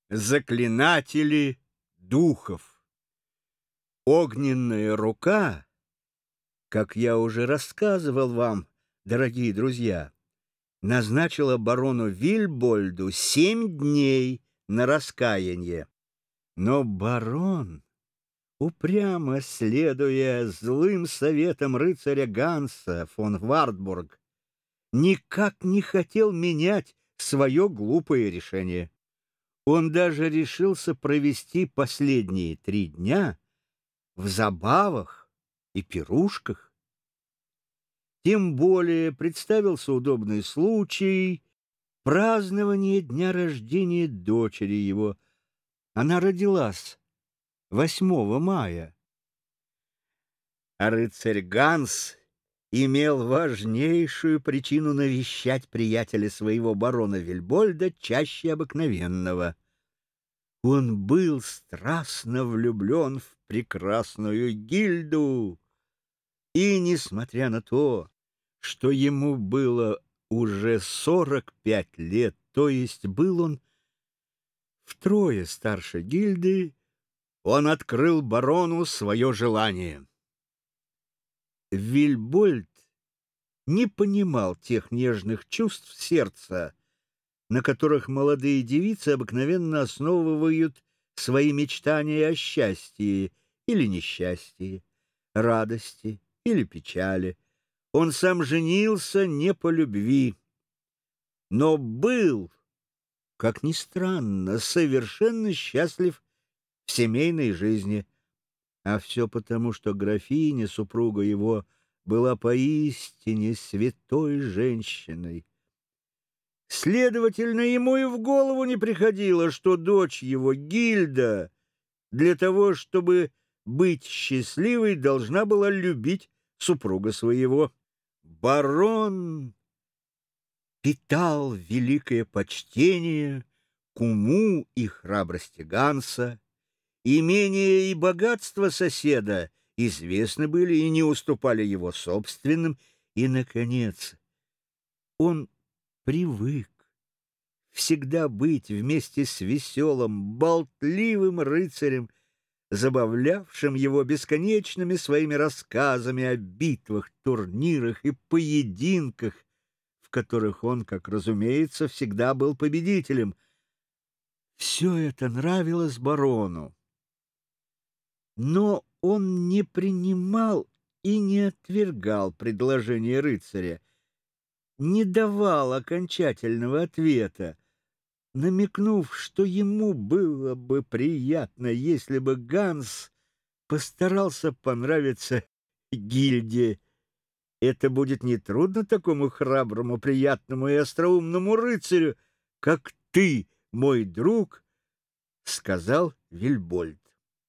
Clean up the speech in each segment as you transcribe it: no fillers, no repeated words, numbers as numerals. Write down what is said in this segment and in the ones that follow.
Заклинатели духов. Огненная рука, как я уже рассказывал вам, дорогие друзья, назначила барону Вильбольду 7 дней на раскаяние. Но барон, упрямо следуя злым советам рыцаря Ганса фон Вартбург, никак не хотел менять свое глупое решение. Он даже решился провести последние 3 дня в забавах и пирушках. Тем более представился удобный случай празднования дня рождения дочери его. Она родилась 8 мая. А рыцарь Ганс имел важнейшую причину навещать приятеля своего барона Вильбольда чаще обыкновенного. Он был страстно влюблен в прекрасную Гильду, и, несмотря на то, что ему было уже 45 лет, то есть был он втрое старше Гильды, он открыл барону свое желание. Вильбольд не понимал тех нежных чувств сердца, на которых молодые девицы обыкновенно основывают свои мечтания о счастье или несчастье, радости или печали. Он сам женился не по любви, но был, как ни странно, совершенно счастлив в семейной жизни, а все потому, что графиня, супруга его, была поистине святой женщиной. Следовательно, ему и в голову не приходило, что дочь его, Гильда, для того, чтобы быть счастливой, должна была любить супруга своего. Барон питал великое почтение к уму и храбрости Ганса. Имение и богатство соседа известны были и не уступали его собственным, и, наконец, он привык всегда быть вместе с веселым, болтливым рыцарем, забавлявшим его бесконечными своими рассказами о битвах, турнирах и поединках, в которых он, как разумеется, всегда был победителем. Все это нравилось барону, но он не принимал и не отвергал предложение рыцаря, не давал окончательного ответа, намекнув, что ему было бы приятно, если бы Ганс постарался понравиться Гильде. Это будет нетрудно такому храброму, приятному и остроумному рыцарю, как ты, мой друг, — сказал Вильбольд.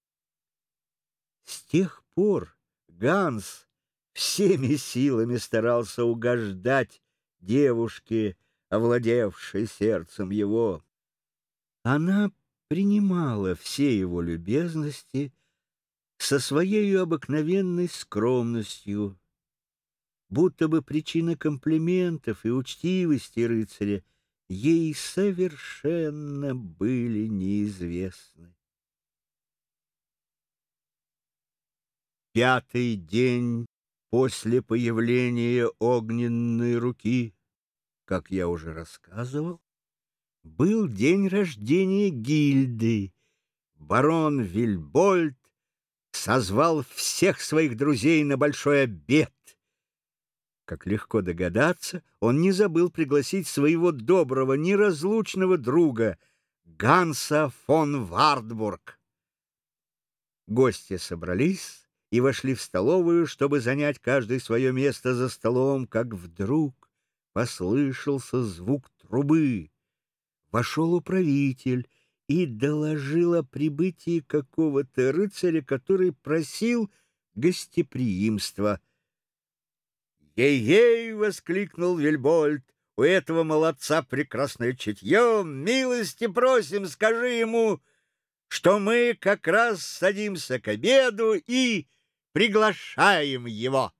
С тех пор Ганс всеми силами старался угождать девушке, овладевшей сердцем его. Она принимала все его любезности со своей обыкновенной скромностью, будто бы причина комплиментов и учтивости рыцаря ей совершенно были неизвестны. 5-й день после появления огненной руки, как я уже рассказывал, был день рождения Гильды. Барон Вильбольд созвал всех своих друзей на большой обед. Как легко догадаться, он не забыл пригласить своего доброго, неразлучного друга Ганса фон Вартбург. Гости собрались и вошли в столовую, чтобы занять каждый свое место за столом, как вдруг послышался звук трубы. Вошел управитель и доложил о прибытии какого-то рыцаря, который просил гостеприимства. «Ей-ей!» — воскликнул Вильбольд. «У этого молодца прекрасное чутье! Милости просим, скажи ему, что мы как раз садимся к обеду и приглашаем его!»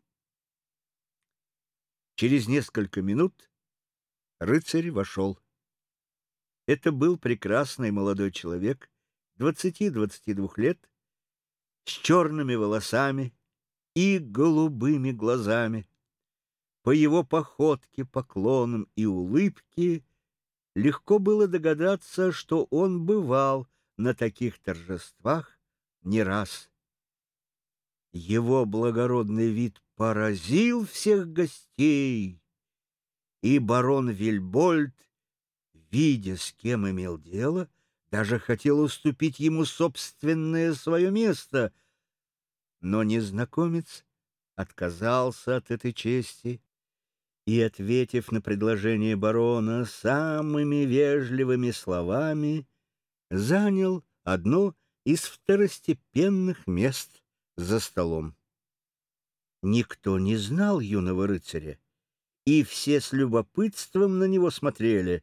Через несколько минут рыцарь вошел. Это был прекрасный молодой человек, 20-22 лет, с черными волосами и голубыми глазами. По его походке, поклонам и улыбке легко было догадаться, что он бывал на таких торжествах не раз. Его благородный вид поразил всех гостей, и барон Вильбольд, видя, с кем имел дело, даже хотел уступить ему собственное свое место, но незнакомец отказался от этой чести и, ответив на предложение барона самыми вежливыми словами, занял одно из второстепенных мест за столом. Никто не знал юного рыцаря, и все с любопытством на него смотрели.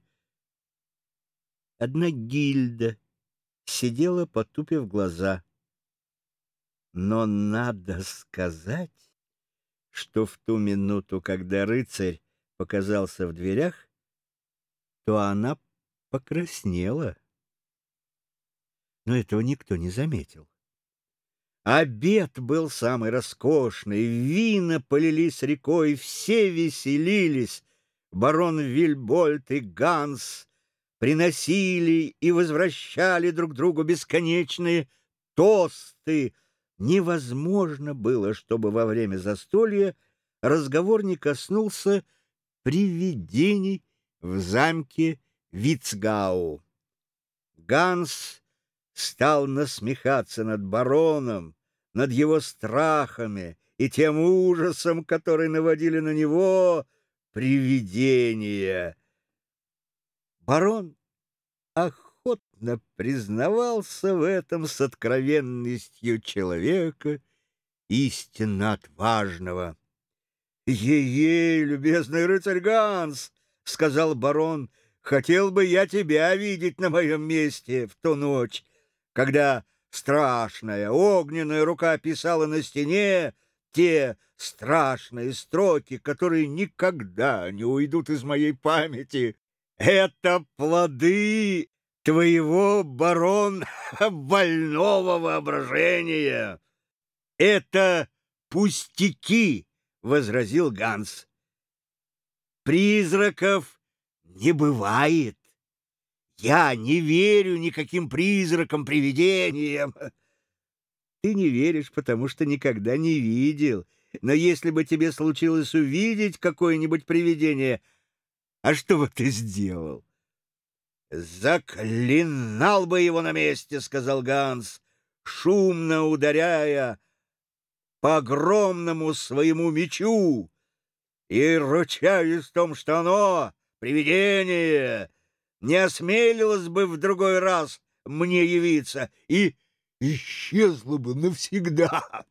Одна Гильда сидела, потупив глаза. Но надо сказать, что в ту минуту, когда рыцарь показался в дверях, то она покраснела. Но этого никто не заметил. Обед был самый роскошный, вина полились рекой, все веселились. Барон Вильбольд и Ганс приносили и возвращали друг другу бесконечные тосты. Невозможно было, чтобы во время застолья разговор не коснулся привидений в замке Вицгау. Ганс стал насмехаться над бароном, над его страхами и тем ужасом, который наводили на него привидения. Барон охотно признавался в этом с откровенностью человека истинно отважного. «Ей-ей, любезный рыцарь Ганс, — сказал барон, — хотел бы я тебя видеть на моем месте в ту ночь, когда страшная огненная рука писала на стене те страшные строки, которые никогда не уйдут из моей памяти. Это плоды твоего, барон, больного воображения. Это пустяки, — возразил Ганс. Призраков не бывает. Я не верю никаким призракам, привидениям. Ты не веришь, потому что никогда не видел. Но если бы тебе случилось увидеть какое-нибудь привидение, а что бы ты сделал? Заклинал бы его на месте, — сказал Ганс, шумно ударяя по огромному своему мечу, и ручаюсь в том, что оно, привидение, не осмелилось бы в другой раз мне явиться и исчезло бы навсегда.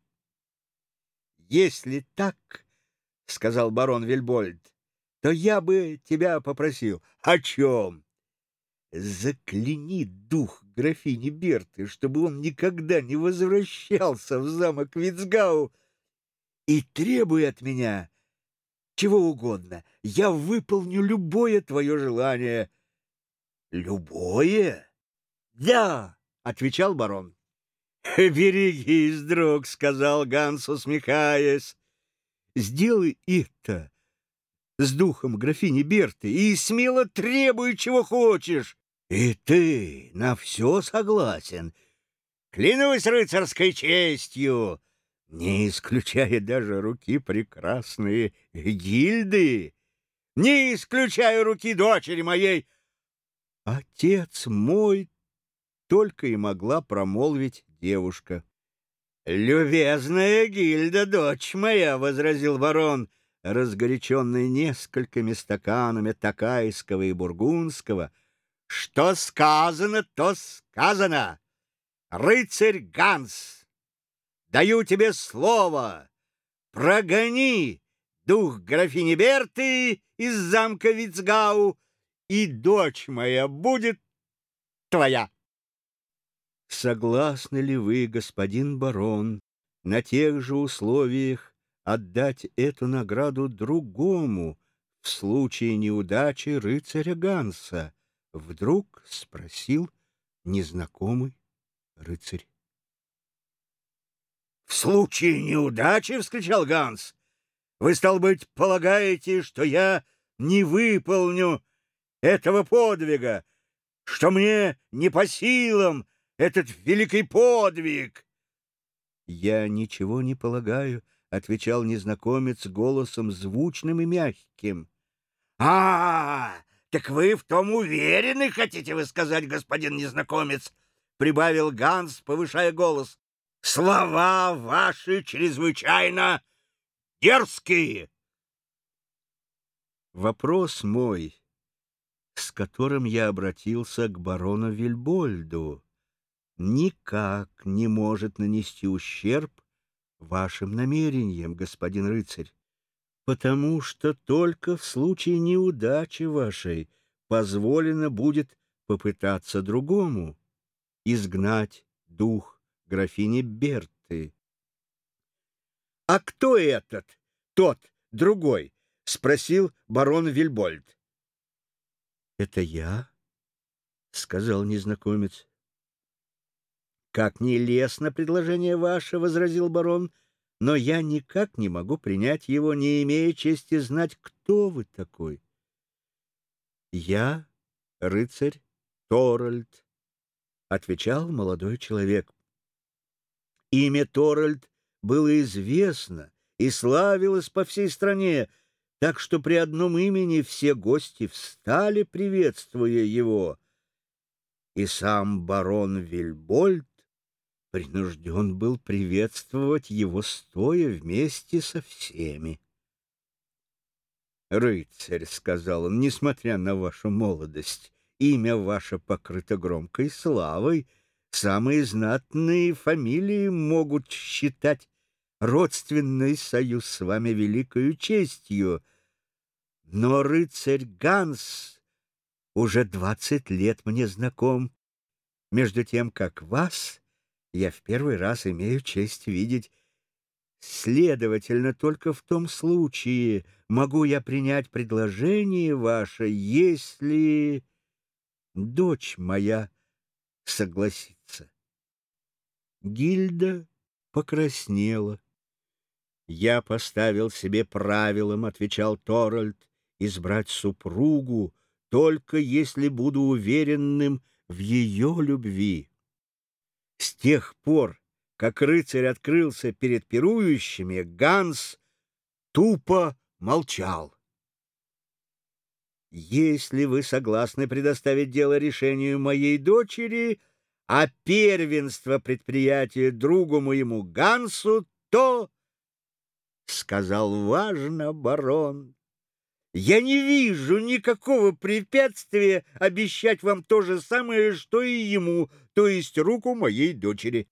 Если так, — сказал барон Вильбольд, — то я бы тебя попросил. О чем? Закляни дух графини Берты, чтобы он никогда не возвращался в замок Вицгау, и требуй от меня чего угодно. Я выполню любое твое желание. Любое? Да, — отвечал барон. Берегись, друг, — сказал Ганс, усмехаясь. Сделай это с духом графини Берты и смело требуй, чего хочешь. И ты на все согласен? Клянусь рыцарской честью, не исключая даже руки прекрасной Гильды, не исключая руки дочери моей. Отец мой, — только и могла промолвить девушка. «Любезная Гильда, дочь моя, — возразил барон, разгоряченный несколькими стаканами токайского и бургундского, — что сказано, то сказано. Рыцарь Ганс, даю тебе слово, прогони дух графини Берты из замка Вицгау, и дочь моя будет твоя». Согласны ли вы, господин барон, на тех же условиях отдать эту награду другому в случае неудачи рыцаря Ганса? Вдруг спросил незнакомый рыцарь. «В случае неудачи, — вскричал Ганс, — вы, стало быть, полагаете, что я не выполню этого подвига, что мне не по силам этот великий подвиг?» «Я ничего не полагаю, — отвечал незнакомец голосом звучным и мягким. Так вы в том уверены, хотите вы сказать, господин незнакомец?» — прибавил Ганс, повышая голос. «Слова ваши чрезвычайно дерзкие!» Вопрос мой, с которым я обратился к барону Вильбольду, никак не может нанести ущерб вашим намерениям, господин рыцарь, потому что только в случае неудачи вашей позволено будет попытаться другому изгнать дух графини Берты. — А кто этот, тот, другой? — спросил барон Вильбольд. — Это я, — сказал незнакомец. — Как нелестно предложение ваше, — возразил барон, — но я никак не могу принять его, не имея чести знать, кто вы такой. — Я рыцарь Торальд, — отвечал молодой человек. Имя Торальд было известно и славилось по всей стране, так что при одном имени все гости встали, приветствуя его, и сам барон Вильбольд принужден был приветствовать его стоя вместе со всеми. «Рыцарь, — сказал он, — несмотря на вашу молодость, имя ваше покрыто громкой славой. Самые знатные фамилии могут считать родственный союз с вами великою честью. Но рыцарь Ганс уже 20 лет мне знаком, между тем, как вас я в первый раз имею честь видеть. Следовательно, только в том случае могу я принять предложение ваше, если дочь моя согласится. Гильда покраснела. «Я поставил себе правилом, — отвечал Торальд, — избрать супругу, только если буду уверенным в ее любви. С тех пор, как рыцарь открылся перед пирующими, Ганс тупо молчал. Если вы согласны предоставить дело решению моей дочери, а первенство предприятия другу моему Гансу, то, — сказал важно барон, — я не вижу никакого препятствия обещать вам то же самое, что и ему, то есть руку моей дочери.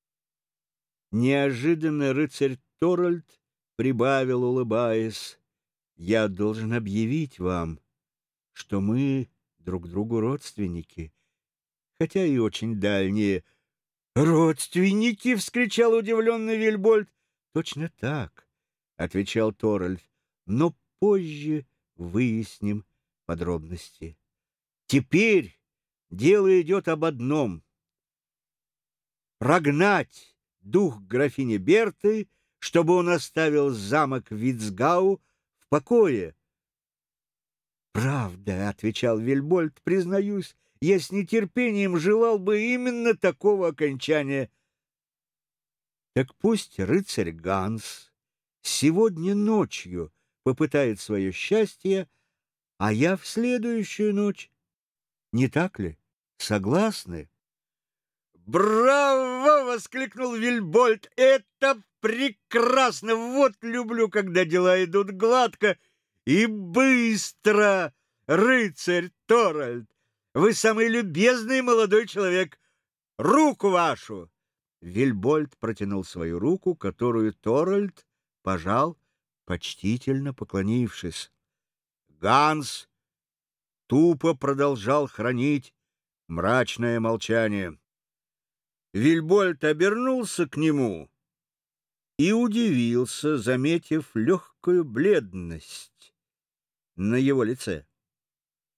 Неожиданно рыцарь Торальд прибавил, улыбаясь: «Я должен объявить вам, что мы друг другу родственники, хотя и очень дальние». «Родственники!» — вскричал удивленный Вильбольд. «Точно так», — отвечал Торальд, — «но позже выясним подробности. Теперь дело идет об одном — прогнать дух графини Берты, чтобы он оставил замок Вицгау в покое». «Правда, — отвечал Вильбольд, — признаюсь, я с нетерпением желал бы именно такого окончания». «Так пусть рыцарь Ганс сегодня ночью попытает свое счастье, а я в следующую ночь. Не так ли? Согласны?» «Браво!» — воскликнул Вильбольд. «Это прекрасно! Вот люблю, когда дела идут гладко и быстро, рыцарь Торальд! Вы самый любезный молодой человек! Руку вашу!» Вильбольд протянул свою руку, которую Торальд пожал, почтительно поклонившись. Ганс тупо продолжал хранить мрачное молчание. Вильбольд обернулся к нему и удивился, заметив легкую бледность на его лице.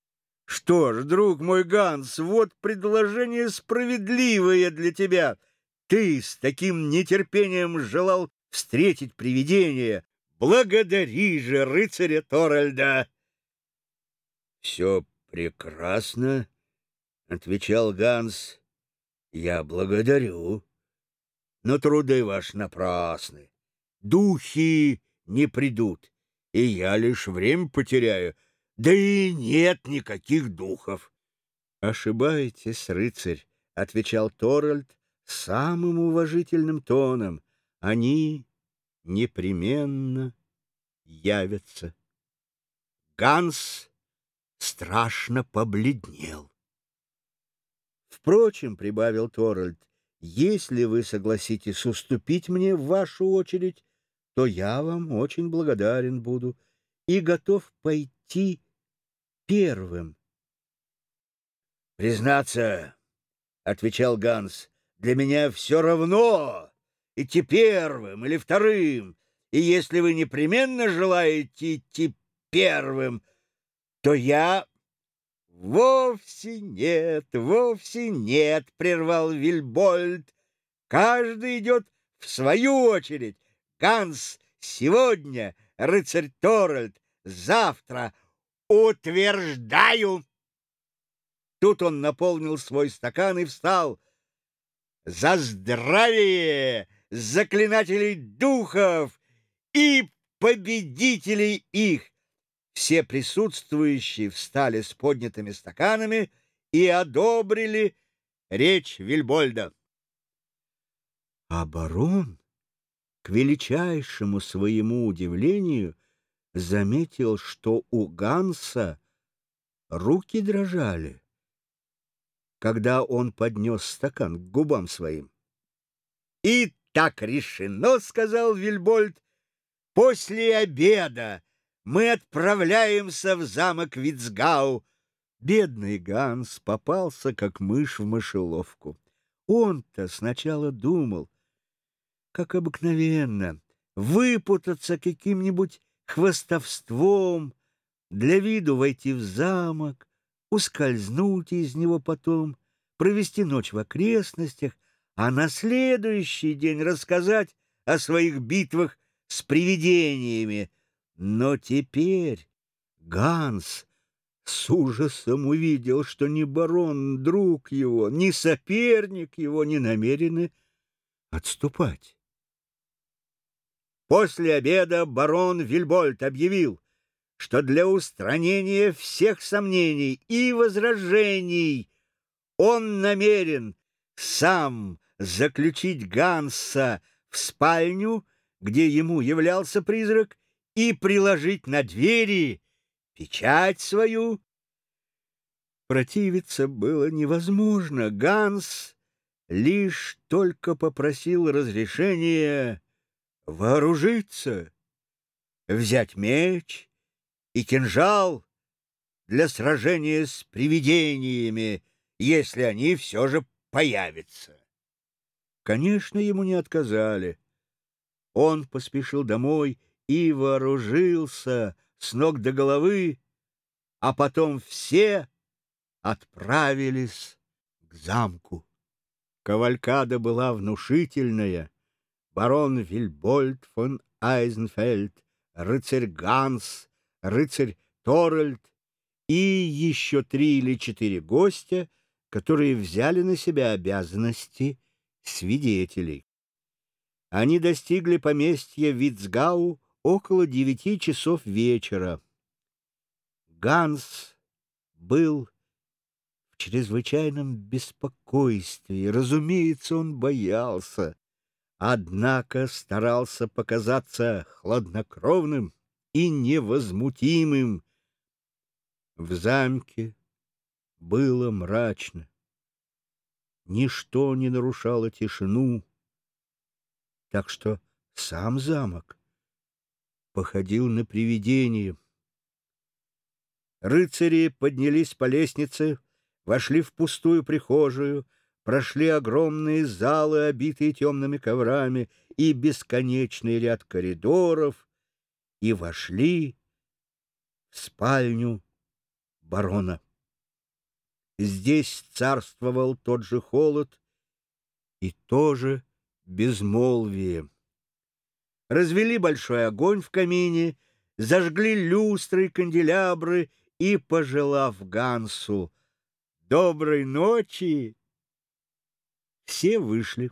Что ж, друг мой Ганс, вот предложение справедливое для тебя. Ты с таким нетерпением желал встретить привидение. Благодари же рыцаря Торальда. Все прекрасно, — отвечал Ганс. Я благодарю, но труды ваши напрасны. Духи не придут, и я лишь время потеряю. Да и нет никаких духов. Ошибаетесь, рыцарь, — отвечал Торальд самым уважительным тоном. Они непременно явятся. Ганс страшно побледнел. Впрочем, — прибавил Торальд, — если вы согласитесь уступить мне в вашу очередь, то я вам очень благодарен буду и готов пойти первым. — Признаться, — отвечал Ганс, — для меня все равно, идти первым или вторым, и если вы непременно желаете идти первым, то я... — вовсе нет, — прервал Вильбольд. Каждый идет в свою очередь. Ганс сегодня, рыцарь Торальд завтра. Утверждаю. Тут он наполнил свой стакан и встал. За здравие заклинателей духов и победителей их! Все присутствующие встали с поднятыми стаканами и одобрили речь Вильбольда. А барон, к величайшему своему удивлению, заметил, что у Ганса руки дрожали, когда он поднес стакан к губам своим. «И так решено, — сказал Вильбольд, — после обеда мы отправляемся в замок Вицгау». Бедный Ганс попался, как мышь в мышеловку. Он-то сначала думал, как обыкновенно, выпутаться каким-нибудь хвастовством, для виду войти в замок, ускользнуть из него потом, провести ночь в окрестностях, а на следующий день рассказать о своих битвах с привидениями. Но теперь Ганс с ужасом увидел, что ни барон, друг его, ни соперник его не намерены отступать. После обеда барон Вильбольд объявил, что для устранения всех сомнений и возражений он намерен сам заключить Ганса в спальню, где ему являлся призрак, и приложить на двери печать свою. Противиться было невозможно. Ганс лишь только попросил разрешения вооружиться, взять меч и кинжал для сражения с привидениями, если они все же появятся. Конечно, ему не отказали. Он поспешил домой и вооружился с ног до головы, а потом все отправились к замку. Кавалькада была внушительная. Барон Вильбольд фон Айзенфельд, рыцарь Ганс, рыцарь Торальд и еще 3 или 4 гостя, которые взяли на себя обязанности свидетелей. Они достигли поместья Вицгау около 9 часов вечера. Ганс был в чрезвычайном беспокойстве. Разумеется, он боялся, однако старался показаться хладнокровным и невозмутимым. В замке было мрачно. Ничто не нарушало тишину, так что сам замок походил на привидение. Рыцари поднялись по лестнице, вошли в пустую прихожую, прошли огромные залы, обитые темными коврами, и бесконечный ряд коридоров, и вошли в спальню барона. Здесь царствовал тот же холод и тоже безмолвие. Развели большой огонь в камине, зажгли люстры и канделябры и, пожелав Гансу доброй ночи, все вышли.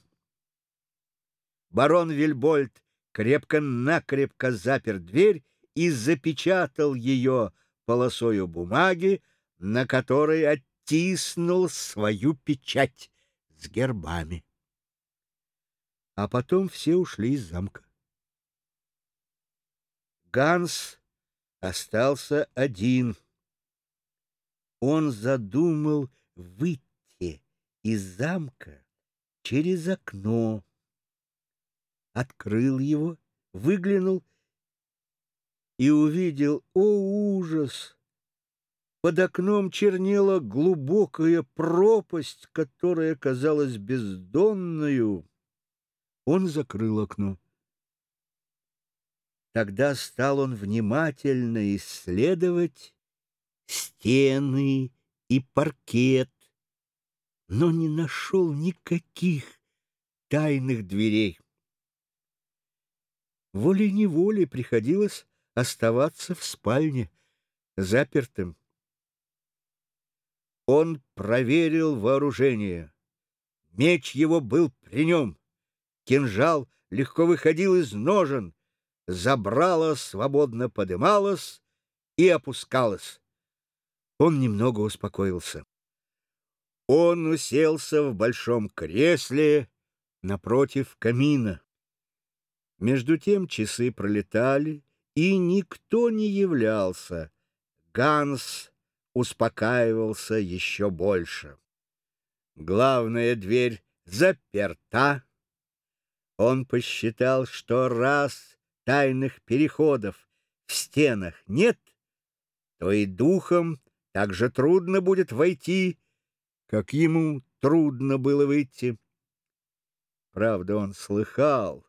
Барон Вильбольд крепко-накрепко запер дверь и запечатал ее полосою бумаги, на которой оттиснул свою печать с гербами. А потом все ушли из замка. Ганс остался один. Он задумал выйти из замка через окно, открыл его, выглянул и увидел, о ужас! Под окном чернела глубокая пропасть, которая казалась бездонною. Он закрыл окно. Тогда стал он внимательно исследовать стены и паркет, но не нашел никаких тайных дверей. Волей-неволей приходилось оставаться в спальне, запертым. Он проверил вооружение. Меч его был при нем. Кинжал легко выходил из ножен. Забрало свободно подымалось и опускалось. Он немного успокоился. Он уселся в большом кресле напротив камина. Между тем часы пролетали, и никто не являлся. Ганс успокаивался еще больше. Главная дверь заперта. Он посчитал, что раз тайных переходов в стенах нет, то и духом так же трудно будет войти, как ему трудно было выйти. Правда, он слыхал,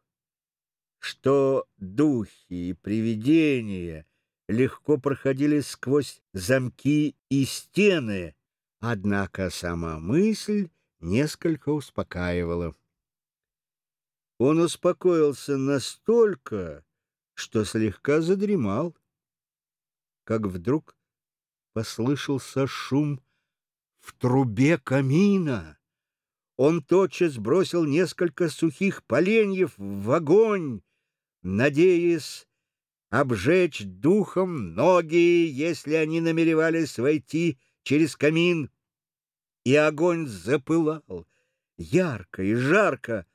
что духи и привидения легко проходили сквозь замки и стены, однако сама мысль несколько успокаивала. Он успокоился настолько, что слегка задремал, как вдруг послышался шум в трубе камина. Он тотчас бросил несколько сухих поленьев в огонь, надеясь обжечь духом ноги, если они намеревались войти через камин. И огонь запылал ярко и жарко.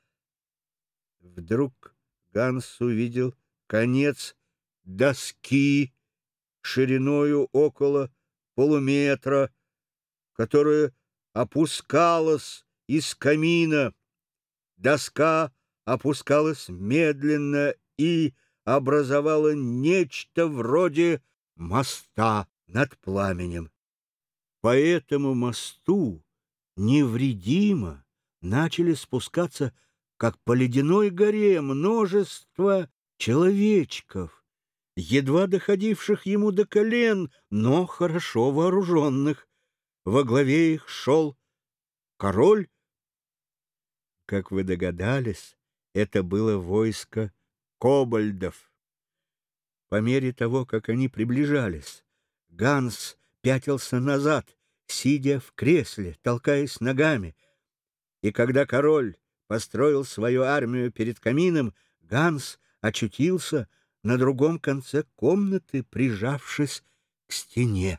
Вдруг Ганс увидел конец доски шириною около полуметра, которая опускалась из камина. Доска опускалась медленно и образовала нечто вроде моста над пламенем. По этому мосту невредимо начали спускаться, как по ледяной горе, множество человечков, едва доходивших ему до колен, но хорошо вооруженных. Во главе их шел король. Как вы догадались, это было войско кобальдов. По мере того, как они приближались, Ганс пятился назад, сидя в кресле, толкаясь ногами. И когда король построил свою армию перед камином, Ганс очутился на другом конце комнаты, прижавшись к стене.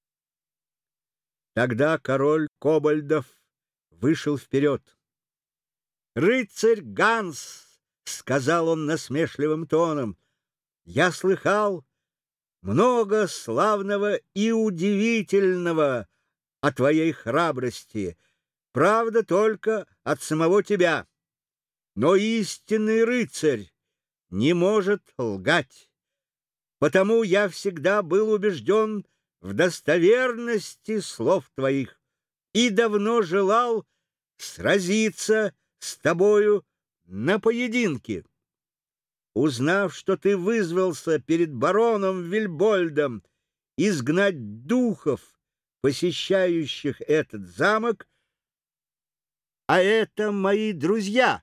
Тогда король кобальдов вышел вперед. «Рыцарь Ганс!» — сказал он насмешливым тоном. «Я слыхал много славного и удивительного о твоей храбрости, правда, только от самого тебя. Но истинный рыцарь не может лгать, потому я всегда был убежден в достоверности слов твоих и давно желал сразиться с тобою на поединке. Узнав, что ты вызвался перед бароном Вильбольдом изгнать духов, посещающих этот замок, а это мои друзья.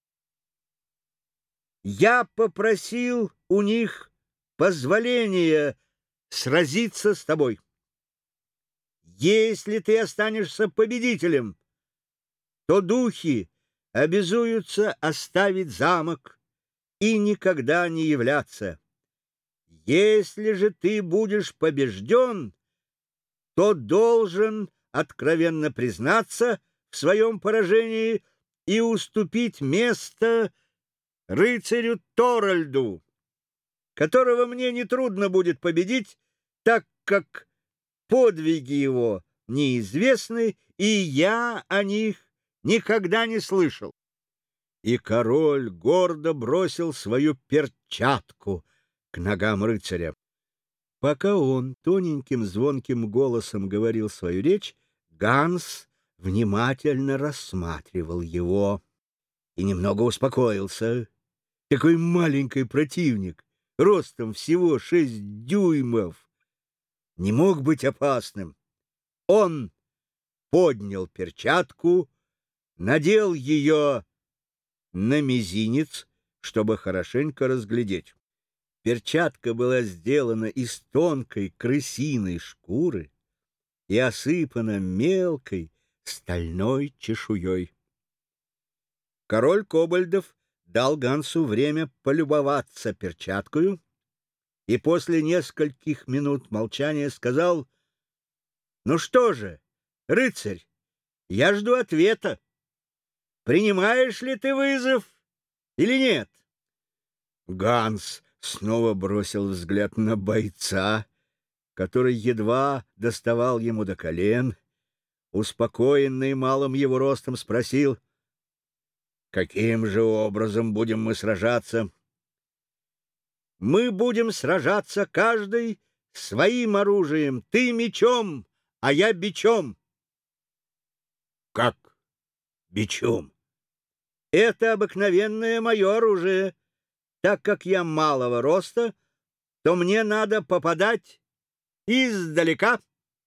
Я попросил у них позволения сразиться с тобой. Если ты останешься победителем, то духи обязуются оставить замок и никогда не являться. Если же ты будешь побежден, то должен откровенно признаться в своем поражении и уступить место рыцарю Торальду, которого мне нетрудно будет победить, так как подвиги его неизвестны, и я о них никогда не слышал. И король гордо бросил свою перчатку к ногам рыцаря. Пока он тоненьким звонким голосом говорил свою речь, Ганс внимательно рассматривал его и немного успокоился. Такой маленький противник, ростом всего 6 дюймов, не мог быть опасным. Он поднял перчатку, надел ее на мизинец, чтобы хорошенько разглядеть. Перчатка была сделана из тонкой крысиной шкуры и осыпана мелкой стальной чешуей. Король Кобальдов дал Гансу время полюбоваться перчаткою и после нескольких минут молчания сказал: «Ну что же, рыцарь, я жду ответа. Принимаешь ли ты вызов или нет?» Ганс снова бросил взгляд на бойца, который едва доставал ему до колен. Успокоенный малым его ростом, спросил: «Каким же образом будем мы сражаться?» «Мы будем сражаться каждый своим оружием. Ты мечом, а я бичом». «Как бичом?» «Это обыкновенное мое оружие. Так как я малого роста, то мне надо попадать издалека».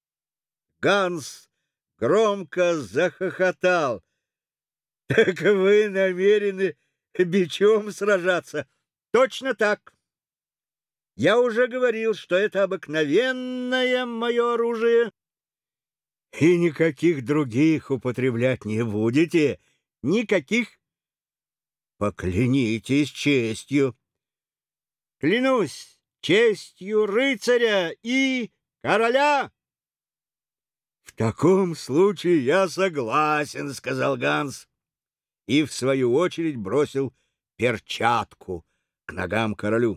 Ганс громко захохотал. «Так вы намерены бичом сражаться?» «Точно так. Я уже говорил, что это обыкновенное мое оружие». «И никаких других употреблять не будете?» «Никаких». «Поклянитесь честью». «Клянусь честью рыцаря и короля». «В таком случае я согласен», — сказал Ганс, и в свою очередь бросил перчатку к ногам королю.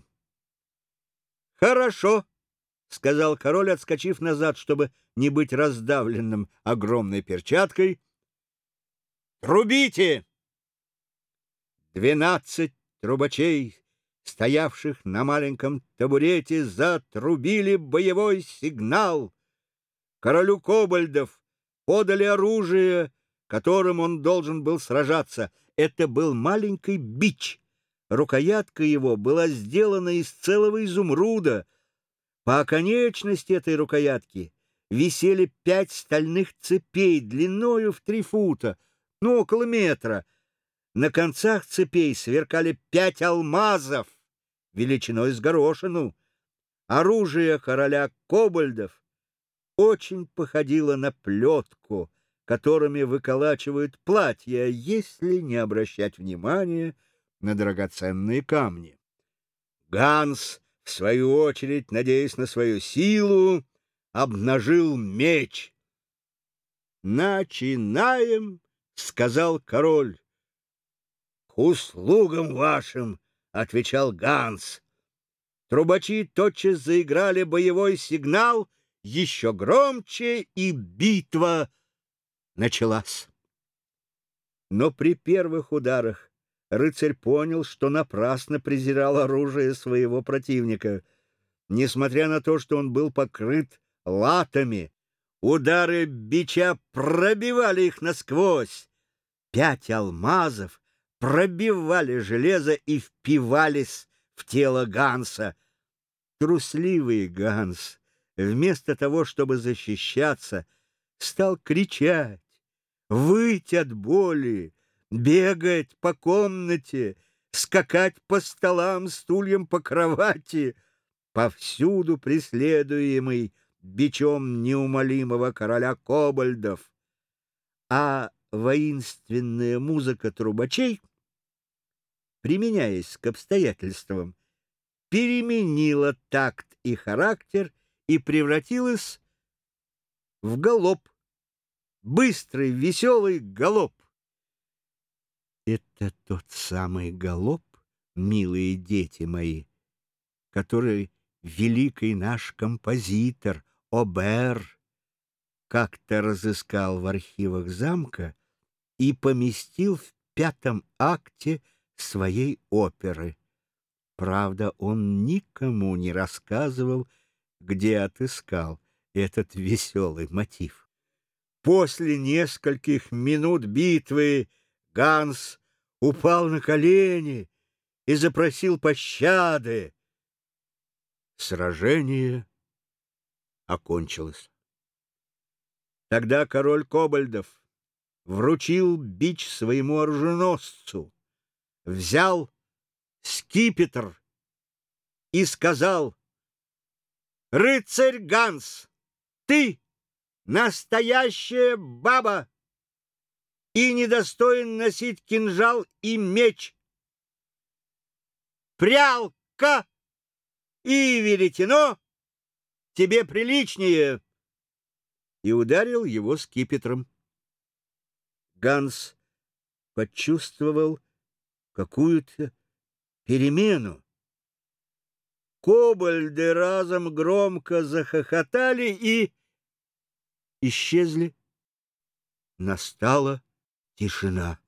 «Хорошо», — сказал король, отскочив назад, чтобы не быть раздавленным огромной перчаткой. «Трубите!» 12 трубачей, стоявших на маленьком табурете, затрубили боевой сигнал. Королю Кобальдов подали оружие, которым он должен был сражаться. Это был маленький бич. Рукоятка его была сделана из целого изумруда. По оконечности этой рукоятки висели 5 стальных цепей длиною в 3 фута, около метра. На концах цепей сверкали 5 алмазов величиной с горошину. Оружие короля Кобальдов очень походило на плетку, которыми выколачивают платья, если не обращать внимания на драгоценные камни. Ганс, в свою очередь, надеясь на свою силу, обнажил меч. «Начинаем», — сказал король. «К услугам вашим», — отвечал Ганс. Трубачи тотчас заиграли боевой сигнал еще громче, и битва началась. Но при первых ударах рыцарь понял, что напрасно презирал оружие своего противника. Несмотря на то, что он был покрыт латами, удары бича пробивали их насквозь. 5 алмазов пробивали железо и впивались в тело Ганса. Трусливый Ганс вместо того, чтобы защищаться, стал кричать, выть от боли, бегать по комнате, скакать по столам, стульям, по кровати, повсюду преследуемый бичом неумолимого короля кобальдов. А воинственная музыка трубачей, применяясь к обстоятельствам, переменила такт и характер и превратилась в галоп, быстрый, веселый галоп. Это тот самый галоп, милые дети мои, который великий наш композитор Обер как-то разыскал в архивах замка и поместил в 5-м акте своей оперы. Правда, он никому не рассказывал, где отыскал этот веселый мотив. После нескольких минут битвы Ганс упал на колени и запросил пощады. Сражение окончилось. Тогда король кобальдов вручил бич своему оруженосцу, взял скипетр и сказал: «Рыцарь Ганс, ты настоящая баба и недостоин носить кинжал и меч. Прялка и веретено тебе приличнее!» И ударил его скипетром. Ганс почувствовал какую-то перемену. Кобальды разом громко захохотали и исчезли. Настала тишина.